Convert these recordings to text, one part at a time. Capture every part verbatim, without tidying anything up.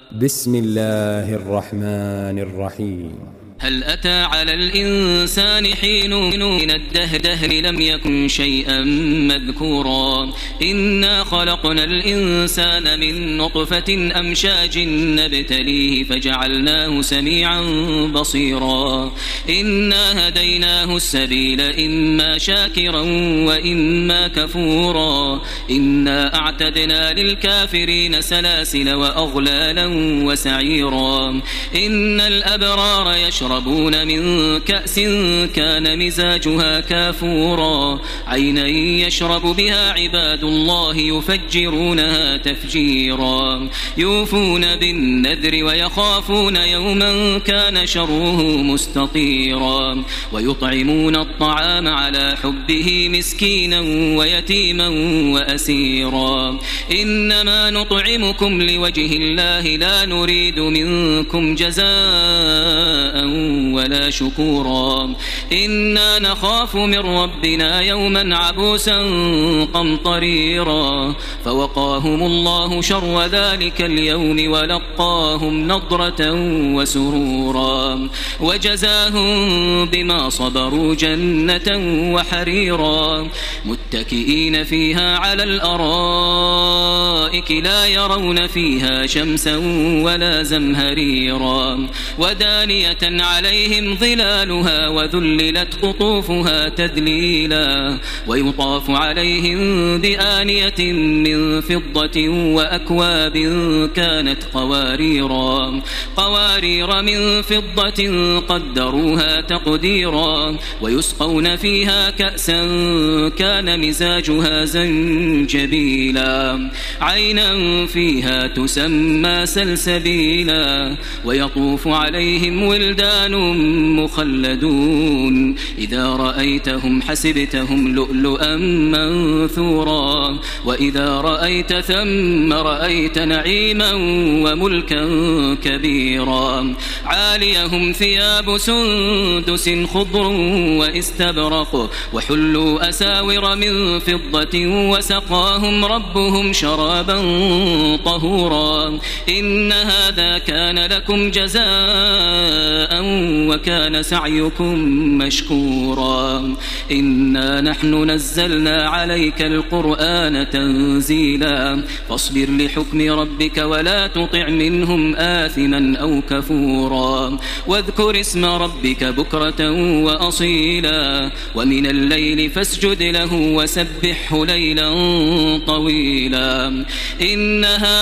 بسم الله الرحمن الرحيم. هل أتى على الإنسان حين من الدهر لم يكن شيئا مذكورا إنا خلقنا الإنسان من نطفة أمشاج نبتليه فجعلناه سميعا بصيرا إنا هديناه السبيل إما شاكرا وإما كفورا إنا أعتدنا للكافرين سلاسل وأغلالا وسعيرا إن الأبرار يشربون يشربون من كأس كان مزاجها كافورا عينا يشرب بها عباد الله يفجرونها تفجيرا يوفون بالنذر ويخافون يوما كان شره مستطيرا ويطعمون الطعام على حبه مسكينا ويتيما وأسيرا إنما نطعمكم لوجه الله لا نريد منكم جزاء ولا شكورا إنا نخاف من ربنا يوما عبوسا قمطريرا فوقاهم الله شر ذلك اليوم ولقاهم نضرة وسرورا وجزاهم بما صبروا جنة وحريرا متكئين فيها على الأرائك لا يرون فيها شمسا ولا زمهريرا ودانية عليهم ظلالها وذللت قطوفها تذليلا ويطاف عليهم بآنية من فضة وأكواب كانت قواريرا قوارير من فضة قدروها تقديرا ويسقون فيها كأسا كان مزاجها زنجبيلا عينا فيها تسمى سلسبيلا ويطوف عليهم ولدان مخلدون إذا رأيتهم حسبتهم لؤلؤا منثورا وإذا رأيت ثم رأيت نعيما وملكا كبيرا عاليهم ثياب سندس خضر واستبرق وحلوا أساور من فضة وسقاهم ربهم شرابا طهورا إن هذا كان لكم جزاء وكان سعيكم مشكورا إنا نحن نزلنا عليك القرآن تنزيلا فاصبر لحكم ربك ولا تطع منهم آثما أو كفورا واذكر اسم ربك بكرة وأصيلا ومن الليل فاسجد له وسبحه ليلا طويلا إن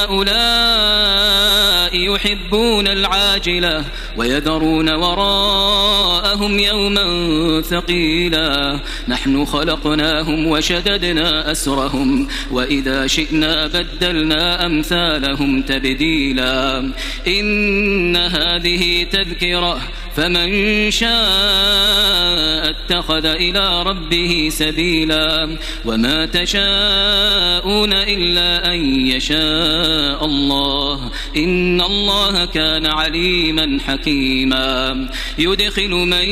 هؤلاء يحبون العاجلة ويذرون وراءهم يوما ثقيلا نحن خلقناهم وشددنا أسرهم وإذا شئنا بدلنا أمثالهم تبديلا إن هذه تذكرة فمن شاء اتخذ إلى ربه سبيلا وما تشاءون إلا أن يشاء الله إن الله كان عليما حكيما يدخل من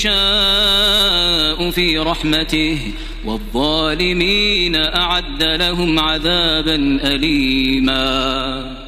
يشاء في رحمته والظالمين أعد لهم عذابا أليما.